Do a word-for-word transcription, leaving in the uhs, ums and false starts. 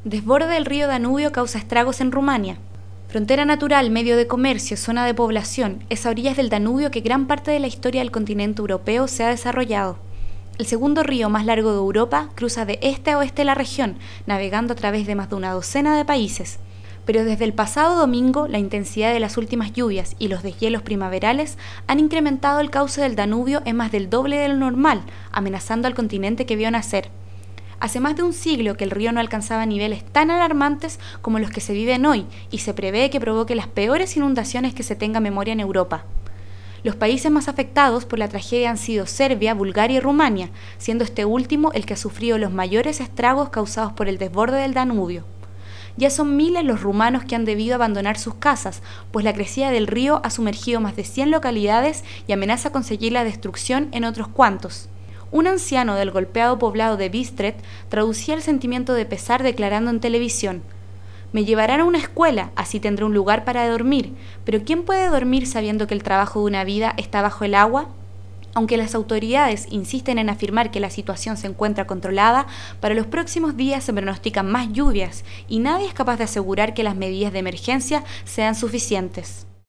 Desborde del río Danubio causa estragos en Rumania. Frontera natural, medio de comercio, zona de población, es a orillas del Danubio que gran parte de la historia del continente europeo se ha desarrollado. El segundo río más largo de Europa cruza de este a oeste la región, navegando a través de más de una docena de países. Pero desde el pasado domingo, la intensidad de las últimas lluvias y los deshielos primaverales han incrementado el cauce del Danubio en más del doble de lo normal, amenazando al continente que vio nacer. Hace más de un siglo que el río no alcanzaba niveles tan alarmantes como los que se viven hoy y se prevé que provoque las peores inundaciones que se tenga memoria en Europa. Los países más afectados por la tragedia han sido Serbia, Bulgaria y Rumania, siendo este último el que ha sufrido los mayores estragos causados por el desborde del Danubio. Ya son miles los rumanos que han debido abandonar sus casas, pues la crecida del río ha sumergido más de cien localidades y amenaza con seguir la destrucción en otros cuantos. Un anciano del golpeado poblado de Bistret traducía el sentimiento de pesar declarando en televisión: «Me llevarán a una escuela, así tendré un lugar para dormir, pero ¿quién puede dormir sabiendo que el trabajo de una vida está bajo el agua?». Aunque las autoridades insisten en afirmar que la situación se encuentra controlada, para los próximos días se pronostican más lluvias y nadie es capaz de asegurar que las medidas de emergencia sean suficientes.